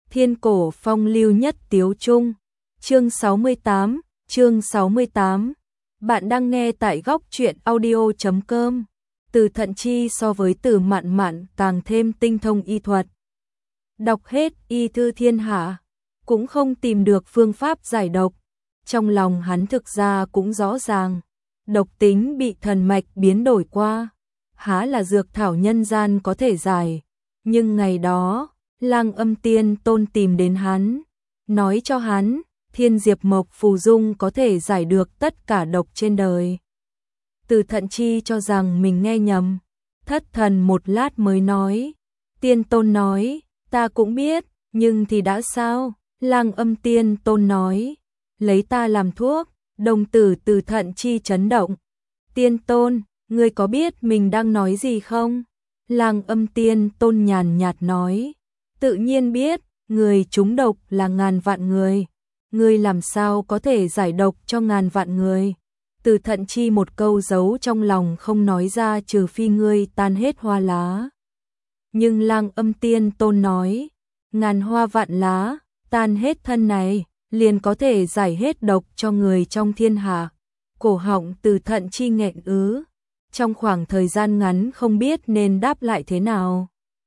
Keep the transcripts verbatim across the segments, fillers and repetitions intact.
Thiên cổ phong lưu nhất tiếu trung. Chương sáu mươi tám, chương sáu mươi tám. Bạn đang nghe tại góc truyện audio chấm com. Từ Thận Chi so với Từ Mạn Mạn càng thêm tinh thông y thuật. Đọc hết y thư thiên hạ, cũng không tìm được phương pháp giải độc. Trong lòng hắn thực ra cũng rõ ràng, độc tính bị thần mạch biến đổi qua, há là dược thảo nhân gian có thể giải. Nhưng ngày đó, Lang Âm Tiên Tôn tìm đến hắn, nói cho hắn, Thiên Diệp Mộc phù dung có thể giải được tất cả độc trên đời. Từ Thận Chi cho rằng mình nghe nhầm, thất thần một lát mới nói, Tiên Tôn nói, ta cũng biết, nhưng thì đã sao? Lang Âm Tiên Tôn nói, lấy ta làm thuốc. Đồng tử Từ Thận Chi chấn động. Tiên Tôn, ngươi có biết mình đang nói gì không? Lang Âm Tiên Tôn nhàn nhạt nói, tự nhiên biết, người trúng độc là ngàn vạn người. Ngươi làm sao có thể giải độc cho ngàn vạn người? Từ Thận Chi một câu giấu trong lòng không nói ra, trừ phi ngươi tan hết hoa lá. Nhưng Lang Âm Tiên Tôn nói, ngàn hoa vạn lá, tan hết thân này, liền có thể giải hết độc cho người trong thiên hạ. Cổ họng Từ Thận Chi nghẹn ứ, trong khoảng thời gian ngắn không biết nên đáp lại thế nào.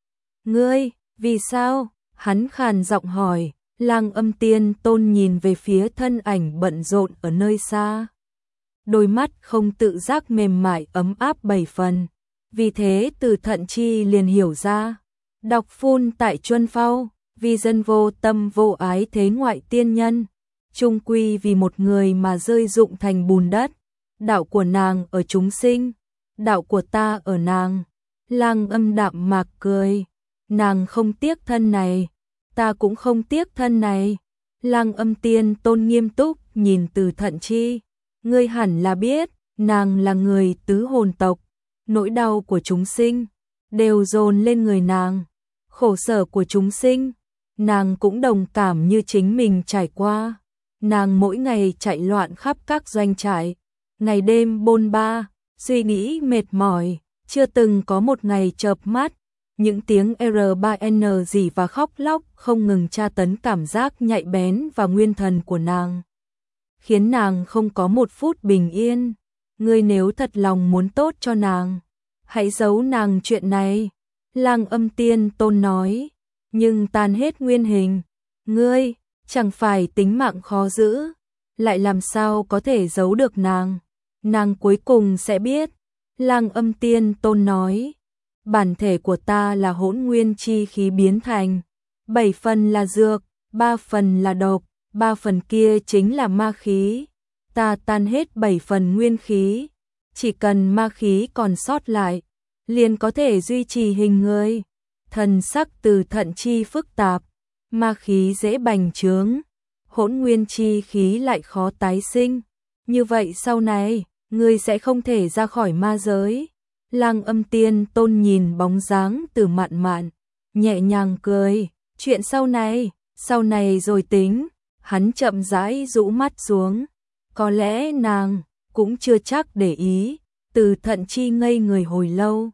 Ngươi, vì sao? Hắn khàn giọng hỏi. Lang Âm Tiên Tôn nhìn về phía thân ảnh bận rộn ở nơi xa. Đôi mắt không tự giác mềm mại ấm áp bảy phần. Vì thế Từ Thận Chi liền hiểu ra. Đọc phun tại Chuân Phao, vì dân vô tâm vô ái thế ngoại tiên nhân. Chung quy vì một người mà rơi rụng thành bùn đất. Đạo của nàng ở chúng sinh, đạo của ta ở nàng. Lang Âm đạm mạc cười. Nàng không tiếc thân này, ta cũng không tiếc thân này. Lang Âm Tiên Tôn nghiêm túc nhìn Từ Thận Chi. Ngươi hẳn là biết, nàng là người tứ hồn tộc. Nỗi đau của chúng sinh đều dồn lên người nàng. Khổ sở của chúng sinh, nàng cũng đồng cảm như chính mình trải qua. Nàng mỗi ngày chạy loạn khắp các doanh trại, ngày đêm bôn ba, suy nghĩ mệt mỏi, chưa từng có một ngày chợp mắt. Những tiếng R ba N rỉ và khóc lóc không ngừng tra tấn cảm giác nhạy bén và nguyên thần của nàng, khiến nàng không có một phút bình yên. Ngươi nếu thật lòng muốn tốt cho nàng, hãy giấu nàng chuyện này. Lang Âm Tiên Tôn nói, nhưng tan hết nguyên hình. Ngươi, chẳng phải tính mạng khó giữ, lại làm sao có thể giấu được nàng? Nàng cuối cùng sẽ biết. Lang Âm Tiên Tôn nói, bản thể của ta là hỗn nguyên chi khí biến thành, bảy phần là dược, ba phần là độc, ba phần kia chính là ma khí. Ta tan hết bảy phần nguyên khí, chỉ cần ma khí còn sót lại, liền có thể duy trì hình người. Thần sắc Từ Thận Chi phức tạp, ma khí dễ bành trướng, hỗn nguyên chi khí lại khó tái sinh. Như vậy sau này, ngươi sẽ không thể ra khỏi ma giới. Lang Âm Tiên Tôn nhìn bóng dáng Từ Mạn Mạn, nhẹ nhàng cười, chuyện sau này, sau này rồi tính. Hắn chậm rãi rũ mắt xuống, có lẽ nàng cũng chưa chắc để ý. Từ Thận Chi ngây người hồi lâu,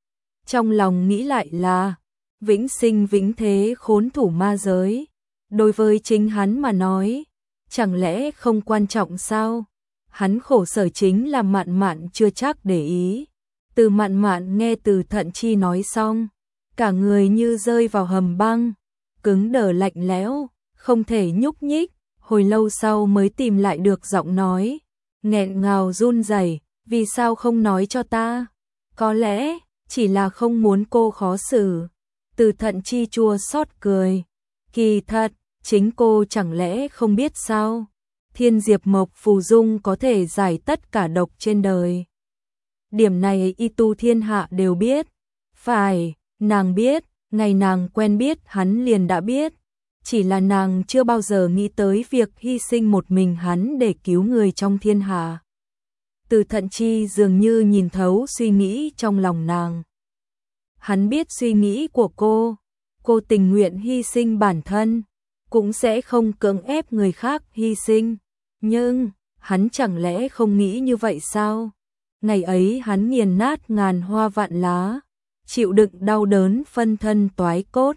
trong lòng nghĩ lại là vĩnh sinh vĩnh thế khốn thủ ma giới, đối với chính hắn mà nói, chẳng lẽ không quan trọng sao? Hắn khổ sở chính là Mạn Mạn chưa chắc để ý. Từ Mạn Mạn nghe Từ Thận Chi nói xong, cả người như rơi vào hầm băng, cứng đờ lạnh lẽo, không thể nhúc nhích. Hồi lâu sau mới tìm lại được giọng nói, nghẹn ngào run rẩy, vì sao không nói cho ta? Có lẽ chỉ là không muốn cô khó xử. Từ Thận Chi chua xót cười, kỳ thật, chính cô chẳng lẽ không biết sao? Thiên Diệp Mộc phù dung có thể giải tất cả độc trên đời. Điểm này y tu thiên hạ đều biết. Phải, nàng biết, ngày nàng quen biết hắn liền đã biết. Chỉ là nàng chưa bao giờ nghĩ tới việc hy sinh một mình hắn để cứu người trong thiên hạ. Từ Thận Chi dường như nhìn thấu suy nghĩ trong lòng nàng. Hắn biết suy nghĩ của cô, cô tình nguyện hy sinh bản thân, cũng sẽ không cưỡng ép người khác hy sinh. Nhưng, hắn chẳng lẽ không nghĩ như vậy sao? Ngày ấy hắn nghiền nát ngàn hoa vạn lá, chịu đựng đau đớn phân thân toái cốt,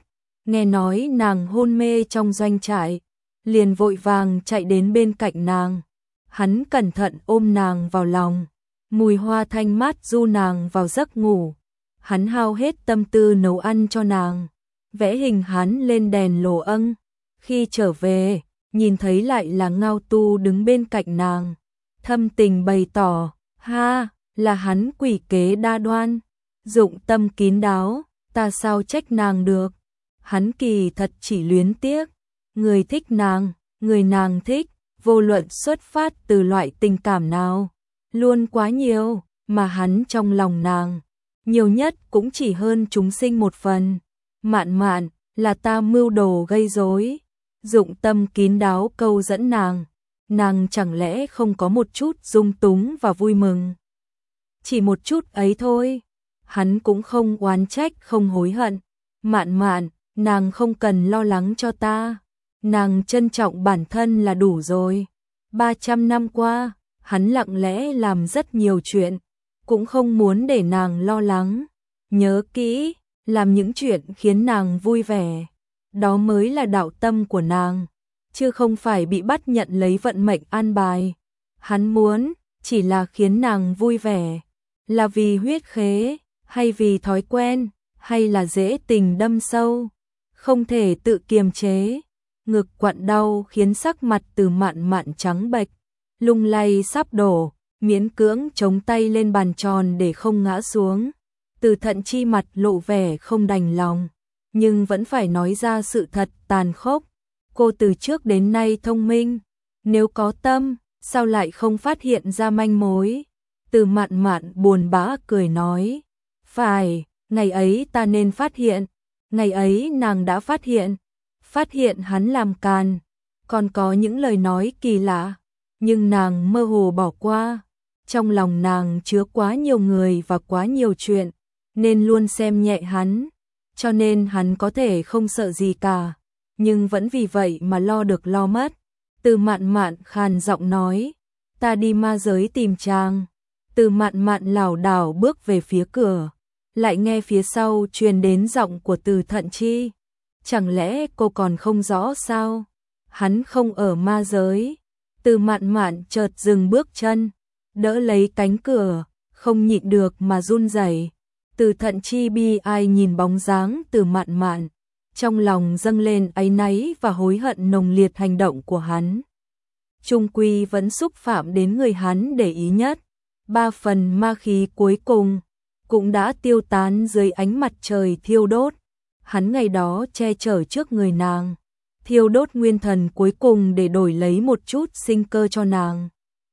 nghe nói nàng hôn mê trong doanh trại, liền vội vàng chạy đến bên cạnh nàng. Hắn cẩn thận ôm nàng vào lòng, mùi hoa thanh mát du nàng vào giấc ngủ. Hắn hao hết tâm tư nấu ăn cho nàng, vẽ hình hắn lên đèn lồ ân. Khi trở về, nhìn thấy lại là Ngao Tu đứng bên cạnh nàng, thâm tình bày tỏ, ha, là hắn quỷ kế đa đoan, dụng tâm kín đáo, ta sao trách nàng được. Hắn kỳ thật chỉ luyến tiếc, người thích nàng, người nàng thích, vô luận xuất phát từ loại tình cảm nào, luôn quá nhiều, mà hắn trong lòng nàng, nhiều nhất cũng chỉ hơn chúng sinh một phần. Mạn Mạn, là ta mưu đồ gây rối, dụng tâm kín đáo câu dẫn nàng, nàng chẳng lẽ không có một chút dung túng và vui mừng. Chỉ một chút ấy thôi, hắn cũng không oán trách không hối hận. Mạn Mạn, nàng không cần lo lắng cho ta, nàng trân trọng bản thân là đủ rồi. ba trăm năm qua, hắn lặng lẽ làm rất nhiều chuyện, cũng không muốn để nàng lo lắng. Nhớ kỹ, làm những chuyện khiến nàng vui vẻ, đó mới là đạo tâm của nàng, chứ không phải bị bắt nhận lấy vận mệnh an bài. Hắn muốn, chỉ là khiến nàng vui vẻ, là vì huyết khế, hay vì thói quen, hay là dễ tình đâm sâu, không thể tự kiềm chế. Ngực quặn đau khiến sắc mặt Từ Mạn Mạn trắng bệch, lung lay sắp đổ, miễn cưỡng chống tay lên bàn tròn để không ngã xuống. Từ Thận Chi mặt lộ vẻ không đành lòng, nhưng vẫn phải nói ra sự thật tàn khốc. Cô từ trước đến nay thông minh, nếu có tâm, sao lại không phát hiện ra manh mối. Từ Mạn Mạn buồn bã cười nói, phải, ngày ấy ta nên phát hiện, ngày ấy nàng đã phát hiện, phát hiện hắn làm càn, còn có những lời nói kỳ lạ, nhưng nàng mơ hồ bỏ qua. Trong lòng nàng chứa quá nhiều người và quá nhiều chuyện, nên luôn xem nhẹ hắn, cho nên hắn có thể không sợ gì cả, nhưng vẫn vì vậy mà lo được lo mất. Từ Mạn Mạn khàn giọng nói, ta đi ma giới tìm chàng. Từ Mạn Mạn lảo đảo bước về phía cửa, lại nghe phía sau truyền đến giọng của Từ Thận Chi. Chẳng lẽ cô còn không rõ sao? Hắn không ở ma giới. Từ Mạn Mạn chợt dừng bước chân, đỡ lấy cánh cửa, không nhịn được mà run rẩy. Từ Thận Chi bi ai nhìn bóng dáng Từ Mạn Mạn, trong lòng dâng lên áy náy và hối hận nồng liệt hành động của hắn. Trung quy vẫn xúc phạm đến người hắn để ý nhất. Ba phần ma khí cuối cùng cũng đã tiêu tán dưới ánh mặt trời thiêu đốt. Hắn ngày đó che chở trước người nàng, thiêu đốt nguyên thần cuối cùng để đổi lấy một chút sinh cơ cho nàng.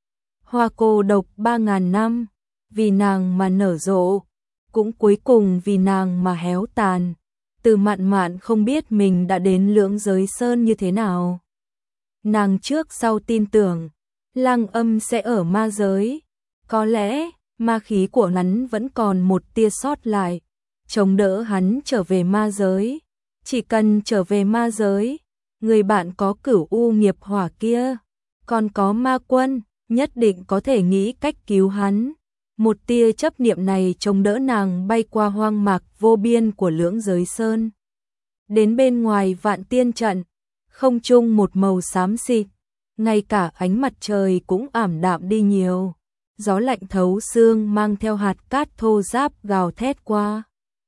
Hoa cô độc ba ngàn năm, vì nàng mà nở rộ, cũng cuối cùng vì nàng mà héo tàn. Từ Mạn Mạn không biết mình đã đến Lưỡng Giới Sơn như thế nào. Nàng trước sau tin tưởng Lăng Âm sẽ ở ma giới, có lẽ ma khí của hắn vẫn còn một tia sót lại, chống đỡ hắn trở về ma giới. Chỉ cần trở về ma giới, người bạn có Cửu U nghiệp hỏa kia, còn có ma quân, nhất định có thể nghĩ cách cứu hắn. Một tia chấp niệm này chống đỡ nàng bay qua hoang mạc vô biên của Lưỡng Giới Sơn. Đến bên ngoài Vạn Tiên Trận, không trung một màu xám xịt, ngay cả ánh mặt trời cũng ảm đạm đi nhiều. Gió lạnh thấu xương mang theo hạt cát thô ráp gào thét qua,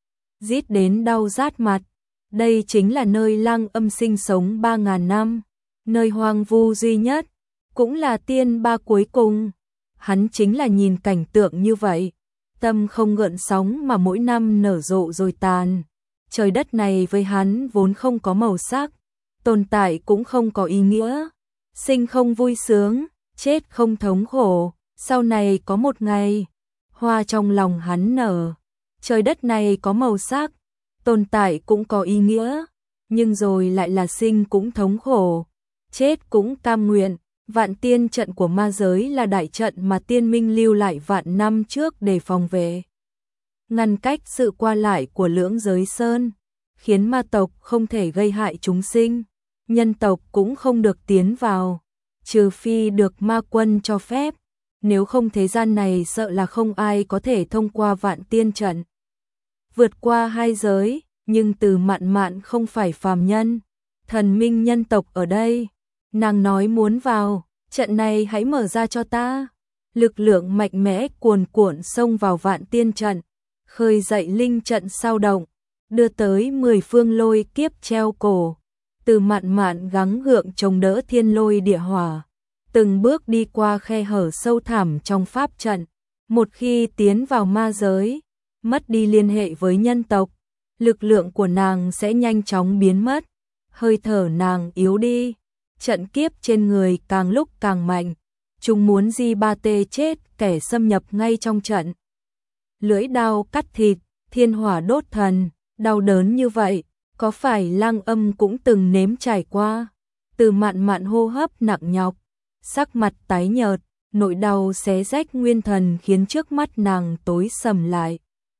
rít đến đau rát mặt. Đây chính là nơi Lăng Âm sinh sống ba ngàn năm, nơi hoang vu duy nhất, cũng là tiên ba cuối cùng. Hắn chính là nhìn cảnh tượng như vậy, tâm không gợn sóng mà mỗi năm nở rộ rồi tàn. Trời đất này với hắn vốn không có màu sắc, tồn tại cũng không có ý nghĩa, sinh không vui sướng, chết không thống khổ. Sau này có một ngày, hoa trong lòng hắn nở, trời đất này có màu sắc, tồn tại cũng có ý nghĩa, nhưng rồi lại là sinh cũng thống khổ, chết cũng cam nguyện. Vạn Tiên Trận của ma giới là đại trận mà tiên minh lưu lại vạn năm trước để phòng vệ, ngăn cách sự qua lại của Lưỡng Giới Sơn, khiến ma tộc không thể gây hại chúng sinh, nhân tộc cũng không được tiến vào, trừ phi được ma quân cho phép. Nếu không thế gian này sợ là không ai có thể thông qua Vạn Tiên Trận. Vượt qua hai giới, nhưng Từ Mạn Mạn không phải phàm nhân, thần minh nhân tộc ở đây. Nàng nói muốn vào, trận này hãy mở ra cho ta. Lực lượng mạnh mẽ cuồn cuộn xông vào Vạn Tiên trận, khơi dậy linh trận sao động, đưa tới mười phương lôi kiếp treo cổ. Từ Mạn Mạn gắng gượng chống đỡ thiên lôi địa hỏa, từng bước đi qua khe hở sâu thẳm trong pháp trận. Một khi tiến vào ma giới, mất đi liên hệ với nhân tộc, lực lượng của nàng sẽ nhanh chóng biến mất, hơi thở nàng yếu đi, trận kiếp trên người càng lúc càng mạnh. Chúng muốn Di Ba Tê chết, kẻ xâm nhập ngay trong trận. Lưỡi đao cắt thịt, thiên hỏa đốt thần, đau đớn như vậy, có phải Lang Âm cũng từng nếm trải qua? Từ Mạn Mạn hô hấp nặng nhọc, sắc mặt tái nhợt, nỗi đau xé rách nguyên thần khiến trước mắt nàng tối sầm lại.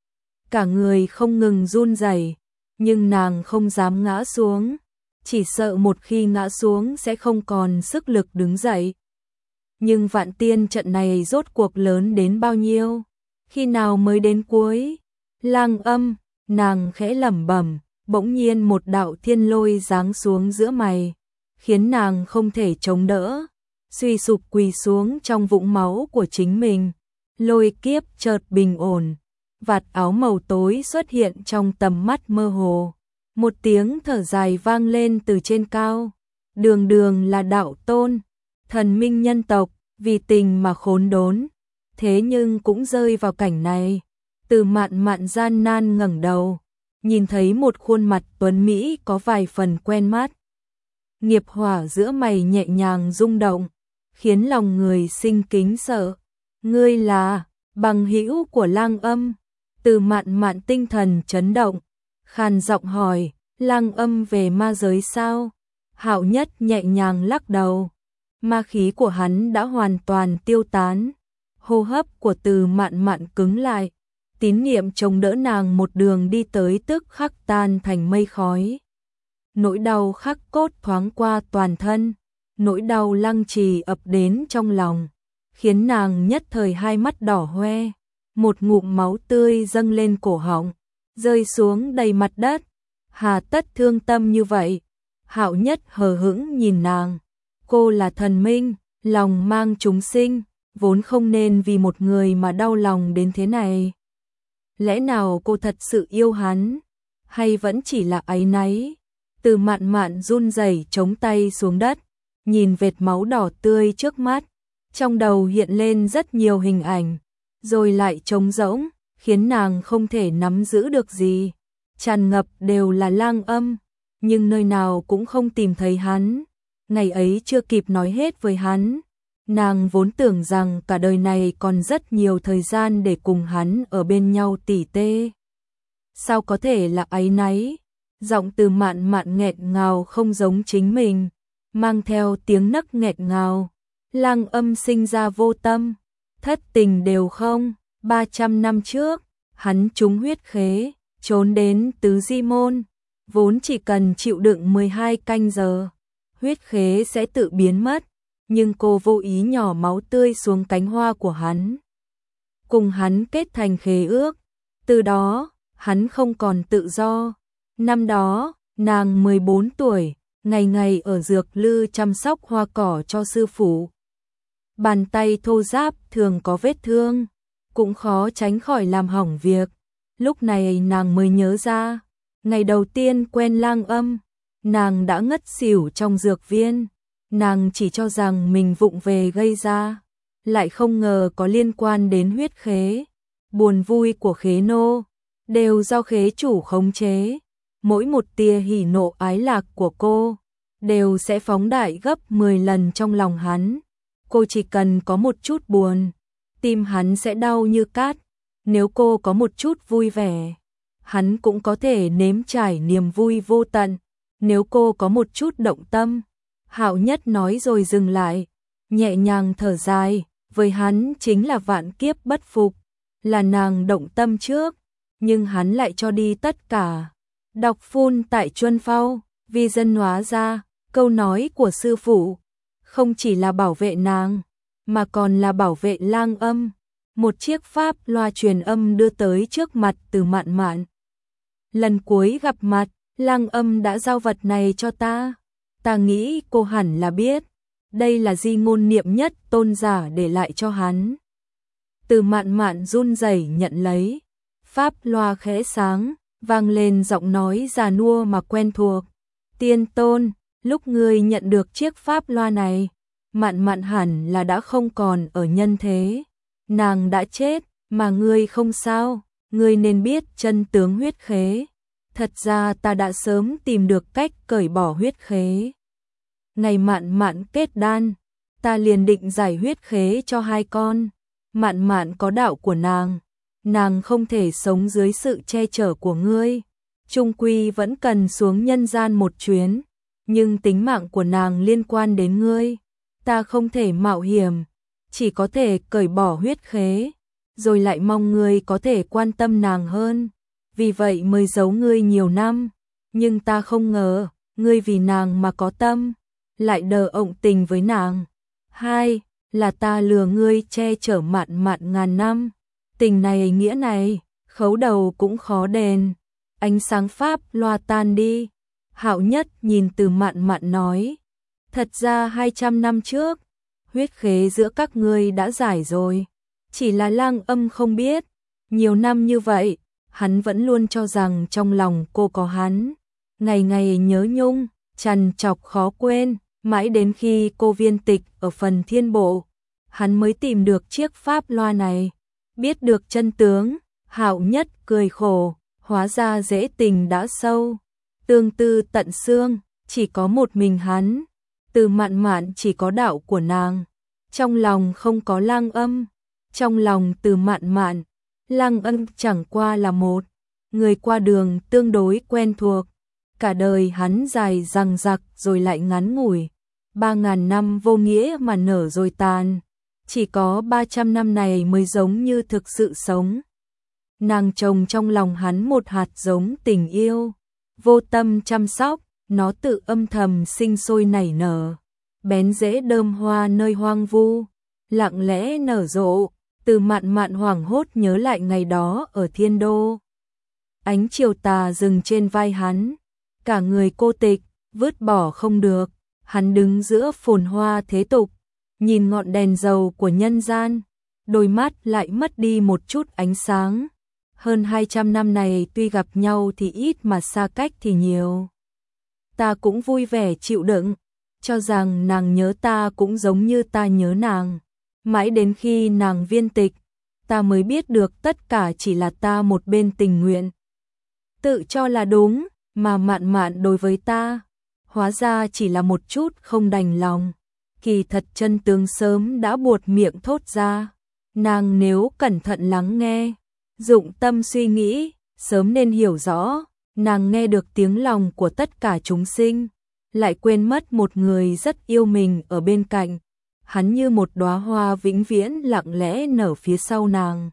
Cả người không ngừng run rẩy, nhưng nàng không dám ngã xuống, chỉ sợ một khi ngã xuống sẽ không còn sức lực đứng dậy. Nhưng Vạn Tiên trận này rốt cuộc lớn đến bao nhiêu? Khi nào mới đến cuối? Lang Âm, nàng khẽ lẩm bẩm, bỗng nhiên một đạo thiên lôi giáng xuống giữa mày, khiến nàng không thể chống đỡ, suy sụp quỳ xuống trong vũng máu của chính mình. Lôi kiếp chợt bình ổn, vạt áo màu tối xuất hiện trong tầm mắt mơ hồ. Một tiếng thở dài vang lên từ trên cao. Đường đường là đạo tôn, thần minh nhân tộc, vì tình mà khốn đốn, thế nhưng cũng rơi vào cảnh này. Từ Mạn Mạn gian nan ngẩng đầu, nhìn thấy một khuôn mặt tuấn mỹ có vài phần quen mắt. Nghiệp hỏa giữa mày nhẹ nhàng rung động, khiến lòng người sinh kính sợ. Ngươi là bằng hữu của Lang Âm? Từ Mạn Mạn tinh thần chấn động, khàn giọng hỏi, Lang Âm về ma giới sao? Hạo Nhất nhẹ nhàng lắc đầu, ma khí của hắn đã hoàn toàn tiêu tán. Hô hấp của Từ Mạn Mạn cứng lại, tín niệm chống đỡ nàng một đường đi tới tức khắc tan thành mây khói. Nỗi đau khắc cốt thoáng qua toàn thân, nỗi đau lăng trì ập đến trong lòng, khiến nàng nhất thời hai mắt đỏ hoe, một ngụm máu tươi dâng lên cổ họng, rơi xuống đầy mặt đất. Hà tất thương tâm như vậy? Hạo Nhất hờ hững nhìn nàng, cô là thần minh, lòng mang chúng sinh, vốn không nên vì một người mà đau lòng đến thế này. Lẽ nào cô thật sự yêu hắn, hay vẫn chỉ là áy náy? Từ Mạn Mạn run rẩy chống tay xuống đất, nhìn vệt máu đỏ tươi trước mắt, trong đầu hiện lên rất nhiều hình ảnh, rồi lại trống rỗng, khiến nàng không thể nắm giữ được gì. Tràn ngập đều là Lang Âm, nhưng nơi nào cũng không tìm thấy hắn. Ngày ấy chưa kịp nói hết với hắn, nàng vốn tưởng rằng cả đời này còn rất nhiều thời gian để cùng hắn ở bên nhau tỉ tê. Sao có thể là áy náy? Giọng Từ Mạn Mạn nghẹn ngào không giống chính mình, mang theo tiếng nấc nghẹn ngào. Lang Âm sinh ra vô tâm, thất tình đều không. ba trăm năm trước, hắn trúng huyết khế, trốn đến Tứ Di Môn, vốn chỉ cần chịu đựng mười hai canh giờ, huyết khế sẽ tự biến mất, nhưng cô vô ý nhỏ máu tươi xuống cánh hoa của hắn. Cùng hắn kết thành khế ước, từ đó, hắn không còn tự do. Năm đó, nàng mười bốn tuổi, ngày ngày ở dược lư chăm sóc hoa cỏ cho sư phụ. Bàn tay thô ráp thường có vết thương, cũng khó tránh khỏi làm hỏng việc. Lúc này nàng mới nhớ ra, ngày đầu tiên quen Lang Âm, nàng đã ngất xỉu trong dược viên. Nàng chỉ cho rằng mình vụng về gây ra, lại không ngờ có liên quan đến huyết khế. Buồn vui của khế nô đều do khế chủ khống chế. Mỗi một tia hỉ nộ ái lạc của cô đều sẽ phóng đại gấp mười lần trong lòng hắn. Cô chỉ cần có một chút buồn, tim hắn sẽ đau như cát. Nếu cô có một chút vui vẻ, hắn cũng có thể nếm trải niềm vui vô tận. Nếu cô có một chút động tâm, Hạo Nhất nói rồi dừng lại, nhẹ nhàng thở dài, với hắn chính là vạn kiếp bất phục, là nàng động tâm trước, nhưng hắn lại cho đi tất cả. Đọc phun tại Chuân Phao, vì dân hóa ra, câu nói của sư phụ, không chỉ là bảo vệ nàng, mà còn là bảo vệ Lang Âm. Một chiếc pháp loa truyền âm đưa tới trước mặt Từ Mạn Mạn. Lần cuối gặp mặt, Lăng Âm đã giao vật này cho ta. Ta nghĩ cô hẳn là biết, đây là di ngôn niệm nhất tôn giả để lại cho hắn. Từ Mạn Mạn run rẩy nhận lấy, pháp loa khẽ sáng, vang lên giọng nói già nua mà quen thuộc. Tiên tôn, lúc ngươi nhận được chiếc pháp loa này, Mạn Mạn hẳn là đã không còn ở nhân thế. Nàng đã chết, mà ngươi không sao, ngươi nên biết chân tướng huyết khế. Thật ra ta đã sớm tìm được cách cởi bỏ huyết khế. Ngày Mạn Mạn kết đan, ta liền định giải huyết khế cho hai con. Mạn Mạn có đạo của nàng, nàng không thể sống dưới sự che chở của ngươi. Trung quy vẫn cần xuống nhân gian một chuyến, nhưng tính mạng của nàng liên quan đến ngươi. Ta không thể mạo hiểm, chỉ có thể cởi bỏ huyết khế, rồi lại mong ngươi có thể quan tâm nàng hơn. Vì vậy mới giấu ngươi nhiều năm, nhưng ta không ngờ, ngươi vì nàng mà có tâm, lại đờ ộng tình với nàng. Hai, là ta lừa ngươi che chở Mạn Mạn ngàn năm. Tình này nghĩa này, khấu đầu cũng khó đền. Ánh sáng pháp loa tan đi. Hạo Nhất nhìn Từ Mạn Mạn nói, thật ra hai trăm năm trước, huyết khế giữa các ngươi đã giải rồi. Chỉ là Lăng Âm không biết, nhiều năm như vậy, hắn vẫn luôn cho rằng trong lòng cô có hắn. Ngày ngày nhớ nhung, trằn trọc khó quên, mãi đến khi cô viên tịch ở phần thiên bộ, hắn mới tìm được chiếc pháp loa này. Biết được chân tướng, Hạo Nhất cười khổ, hóa ra dễ tình đã sâu. Tương tư tận xương, chỉ có một mình hắn. Từ Mạn Mạn chỉ có đạo của nàng, trong lòng không có Lăng Âm. Trong lòng Từ Mạn Mạn, Lăng Âm chẳng qua là một người qua đường tương đối quen thuộc. Cả đời hắn dài dằng dặc rồi lại ngắn ngủi, ba ngàn năm vô nghĩa mà nở rồi tàn. Chỉ có ba trăm năm này mới giống như thực sự sống. Nàng trồng trong lòng hắn một hạt giống tình yêu, vô tâm chăm sóc, nó tự âm thầm sinh sôi nảy nở, bén rễ đơm hoa nơi hoang vu, lặng lẽ nở rộ. Từ Mạn Mạn hoảng hốt nhớ lại ngày đó ở Thiên Đô. Ánh chiều tà dừng trên vai hắn, cả người cô tịch, vứt bỏ không được. Hắn đứng giữa phồn hoa thế tục, nhìn ngọn đèn dầu của nhân gian, đôi mắt lại mất đi một chút ánh sáng. Hơn hai trăm năm này tuy gặp nhau thì ít mà xa cách thì nhiều. Ta cũng vui vẻ chịu đựng, cho rằng nàng nhớ ta cũng giống như ta nhớ nàng. Mãi đến khi nàng viên tịch, ta mới biết được tất cả chỉ là ta một bên tình nguyện. Tự cho là đúng, mà Mạn Mạn đối với ta, hóa ra chỉ là một chút không đành lòng. Kỳ thật chân tướng sớm đã buột miệng thốt ra. Nàng nếu cẩn thận lắng nghe, dụng tâm suy nghĩ, sớm nên hiểu rõ. Nàng nghe được tiếng lòng của tất cả chúng sinh, lại quên mất một người rất yêu mình ở bên cạnh. Hắn như một đóa hoa vĩnh viễn lặng lẽ nở phía sau nàng.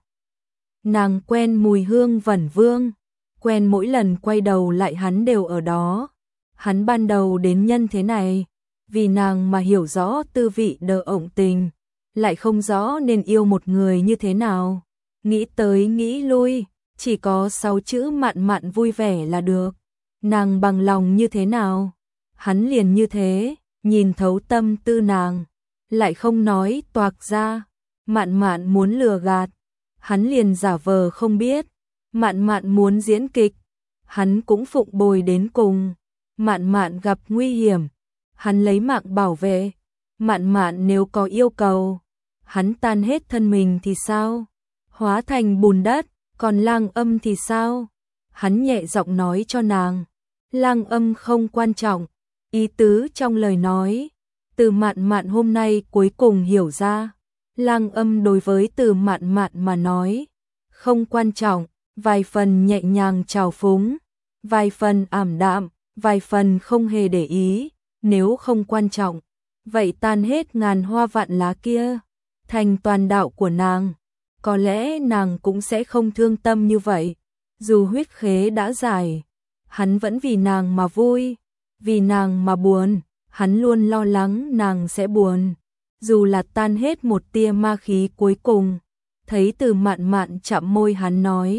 Nàng quen mùi hương vẩn vương, quen mỗi lần quay đầu lại hắn đều ở đó. Hắn ban đầu đến nhân thế này, vì nàng mà hiểu rõ tư vị đờ ổng tình, lại không rõ nên yêu một người như thế nào. Nghĩ tới nghĩ lui, chỉ có sáu chữ Mạn Mạn vui vẻ là được. Nàng bằng lòng như thế nào, hắn liền như thế, nhìn thấu tâm tư nàng, lại không nói toạc ra. Mạn Mạn muốn lừa gạt, hắn liền giả vờ không biết. Mạn Mạn muốn diễn kịch, hắn cũng phụng bồi đến cùng. Mạn Mạn gặp nguy hiểm, hắn lấy mạng bảo vệ. Mạn Mạn nếu có yêu cầu, hắn tan hết thân mình thì sao? Hóa thành bùn đất. Còn Lăng Âm thì sao? Hắn nhẹ giọng nói cho nàng, Lăng Âm không quan trọng. Ý tứ trong lời nói, Từ Mạn Mạn hôm nay cuối cùng hiểu ra. Lăng Âm đối với Từ Mạn Mạn mà nói, không quan trọng, vài phần nhẹ nhàng trào phúng, vài phần ảm đạm, vài phần không hề để ý. Nếu không quan trọng, vậy tan hết ngàn hoa vạn lá kia, thành toàn đạo của nàng. Có lẽ nàng cũng sẽ không thương tâm như vậy. Dù huyết khế đã giải, hắn vẫn vì nàng mà vui, vì nàng mà buồn. Hắn luôn lo lắng nàng sẽ buồn, dù là tan hết một tia ma khí cuối cùng. Thấy Từ Mạn Mạn chạm môi hắn nói,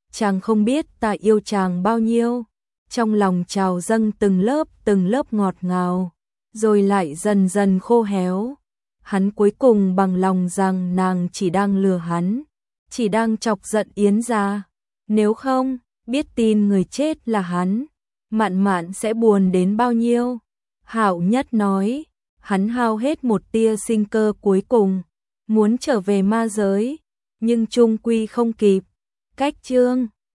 chàng không biết ta yêu chàng bao nhiêu. Trong lòng trào dâng từng lớp từng lớp ngọt ngào, rồi lại dần dần khô héo. Hắn cuối cùng bằng lòng rằng nàng chỉ đang lừa hắn, chỉ đang chọc giận Yến gia. Nếu không, biết tin người chết là hắn, Mạn Mạn sẽ buồn đến bao nhiêu. Hạo Nhất nói, hắn hao hết một tia sinh cơ cuối cùng, muốn trở về ma giới, nhưng chung quy không kịp. Cách chương